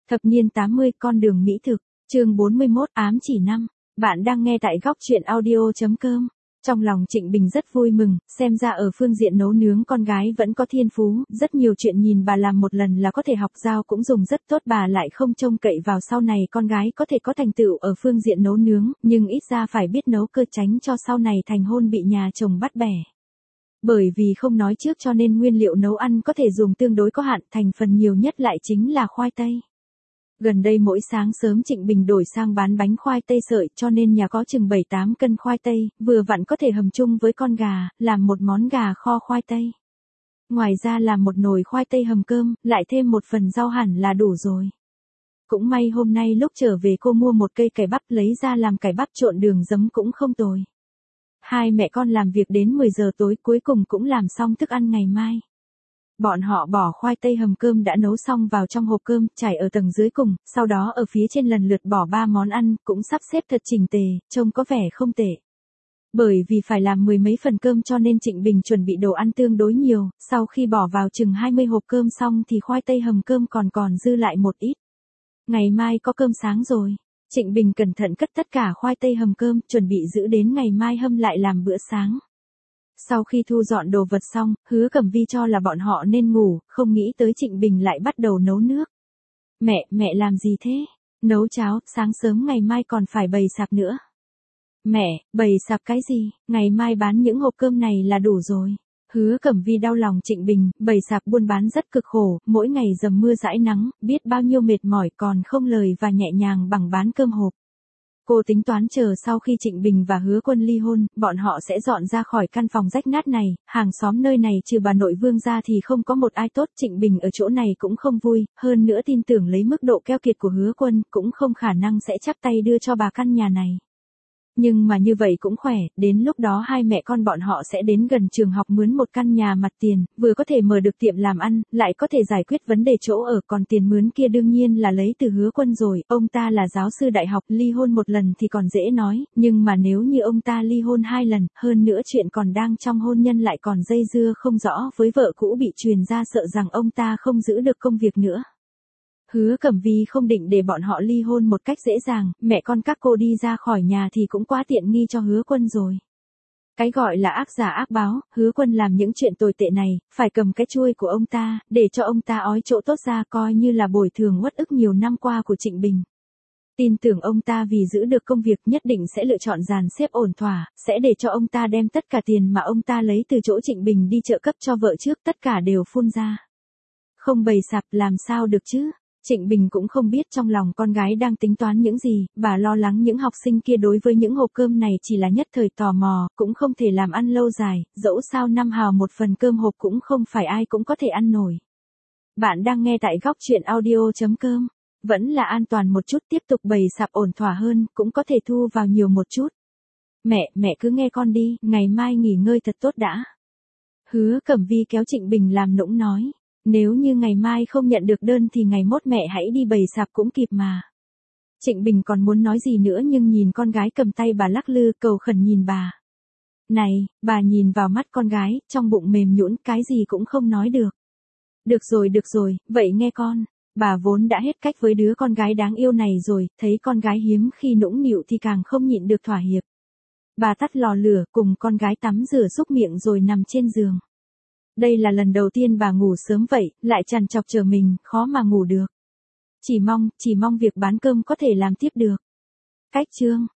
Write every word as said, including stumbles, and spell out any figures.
Thập niên tám mươi, con đường mỹ thực, chương bốn mươi mốt, ám chỉ năm. Bạn đang nghe tại góc truyện audio chấm com. Trong lòng Trịnh Bình rất vui mừng, xem ra ở phương diện nấu nướng con gái vẫn có thiên phú, rất nhiều chuyện nhìn bà làm một lần là có thể học, giao cũng dùng rất tốt, bà lại không trông cậy vào sau này con gái có thể có thành tựu ở phương diện nấu nướng, nhưng ít ra phải biết nấu cơ, tránh cho sau này thành hôn bị nhà chồng bắt bẻ. Bởi vì không nói trước cho nên nguyên liệu nấu ăn có thể dùng tương đối có hạn, thành phần nhiều nhất lại chính là khoai tây. Gần đây mỗi sáng sớm Trịnh Bình đổi sang bán bánh khoai tây sợi, cho nên nhà có chừng bảy tám cân khoai tây, vừa vặn có thể hầm chung với con gà, làm một món gà kho khoai tây. Ngoài ra làm một nồi khoai tây hầm cơm, lại thêm một phần rau hẳn là đủ rồi. Cũng may hôm nay lúc trở về cô mua một cây cải bắp lấy ra làm cải bắp trộn đường giấm cũng không tồi. Hai mẹ con làm việc đến mười giờ tối cuối cùng cũng làm xong thức ăn ngày mai. Bọn họ bỏ khoai tây hầm cơm đã nấu xong vào trong hộp cơm, trải ở tầng dưới cùng, sau đó ở phía trên lần lượt bỏ ba món ăn, cũng sắp xếp thật chỉnh tề, trông có vẻ không tệ. Bởi vì phải làm mười mấy phần cơm cho nên Trịnh Bình chuẩn bị đồ ăn tương đối nhiều, sau khi bỏ vào chừng hai mươi hộp cơm xong thì khoai tây hầm cơm còn còn dư lại một ít. Ngày mai có cơm sáng rồi. Trịnh Bình cẩn thận cất tất cả khoai tây hầm cơm, chuẩn bị giữ đến ngày mai hâm lại làm bữa sáng. Sau khi thu dọn đồ vật xong, Hứa Cẩm Vi cho là bọn họ nên ngủ, không nghĩ tới Trịnh Bình lại bắt đầu nấu nước. Mẹ, mẹ làm gì thế? Nấu cháo, sáng sớm ngày mai còn phải bày sạp nữa. Mẹ, bày sạp cái gì? Ngày mai bán những hộp cơm này là đủ rồi. Hứa Cẩm Vi đau lòng Trịnh Bình, bày sạp buôn bán rất cực khổ, mỗi ngày dầm mưa dãi nắng, biết bao nhiêu mệt mỏi còn không lời và nhẹ nhàng bằng bán cơm hộp. Cô tính toán chờ sau khi Trịnh Bình và Hứa Quân ly hôn, bọn họ sẽ dọn ra khỏi căn phòng rách nát này, hàng xóm nơi này trừ bà nội Vương ra thì không có một ai tốt, Trịnh Bình ở chỗ này cũng không vui, hơn nữa tin tưởng lấy mức độ keo kiệt của Hứa Quân, cũng không khả năng sẽ chắp tay đưa cho bà căn nhà này. Nhưng mà như vậy cũng khỏe, đến lúc đó hai mẹ con bọn họ sẽ đến gần trường học mướn một căn nhà mặt tiền, vừa có thể mở được tiệm làm ăn, lại có thể giải quyết vấn đề chỗ ở, còn tiền mướn kia đương nhiên là lấy từ Hứa Quân rồi, ông ta là giáo sư đại học, ly hôn một lần thì còn dễ nói, nhưng mà nếu như ông ta ly hôn hai lần, hơn nữa chuyện còn đang trong hôn nhân lại còn dây dưa không rõ với vợ cũ bị truyền ra, sợ rằng ông ta không giữ được công việc nữa. Hứa Cẩm Vi không định để bọn họ ly hôn một cách dễ dàng, mẹ con các cô đi ra khỏi nhà thì cũng quá tiện nghi cho Hứa Quân rồi. Cái gọi là ác giả ác báo, Hứa Quân làm những chuyện tồi tệ này, phải cầm cái chuôi của ông ta, để cho ông ta ói chỗ tốt ra, coi như là bồi thường uất ức nhiều năm qua của Trịnh Bình. Tin tưởng ông ta vì giữ được công việc nhất định sẽ lựa chọn dàn xếp ổn thỏa, sẽ để cho ông ta đem tất cả tiền mà ông ta lấy từ chỗ Trịnh Bình đi trợ cấp cho vợ trước, tất cả đều phun ra. Không bày sạp làm sao được chứ? Trịnh Bình cũng không biết trong lòng con gái đang tính toán những gì, bà lo lắng những học sinh kia đối với những hộp cơm này chỉ là nhất thời tò mò, cũng không thể làm ăn lâu dài, dẫu sao năm hào một phần cơm hộp cũng không phải ai cũng có thể ăn nổi. Bạn đang nghe tại góc truyện audio chấm com, vẫn là an toàn một chút, tiếp tục bày sạp ổn thỏa hơn, cũng có thể thu vào nhiều một chút. Mẹ, mẹ cứ nghe con đi, ngày mai nghỉ ngơi thật tốt đã. Hứa Cẩm Vi kéo Trịnh Bình làm nũng nói. Nếu như ngày mai không nhận được đơn thì ngày mốt mẹ hãy đi bày sạp cũng kịp mà. Trịnh Bình còn muốn nói gì nữa nhưng nhìn con gái cầm tay bà lắc lư, cầu khẩn nhìn bà. Này, bà nhìn vào mắt con gái, trong bụng mềm nhũn, cái gì cũng không nói được. Được rồi được rồi, vậy nghe con. Bà vốn đã hết cách với đứa con gái đáng yêu này rồi, thấy con gái hiếm khi nũng nịu thì càng không nhịn được thỏa hiệp. Bà tắt lò lửa, cùng con gái tắm rửa súc miệng rồi nằm trên giường. Đây là lần đầu tiên bà ngủ sớm vậy, lại trằn trọc chờ mình, khó mà ngủ được. Chỉ mong, chỉ mong việc bán cơm có thể làm tiếp được. Cách chương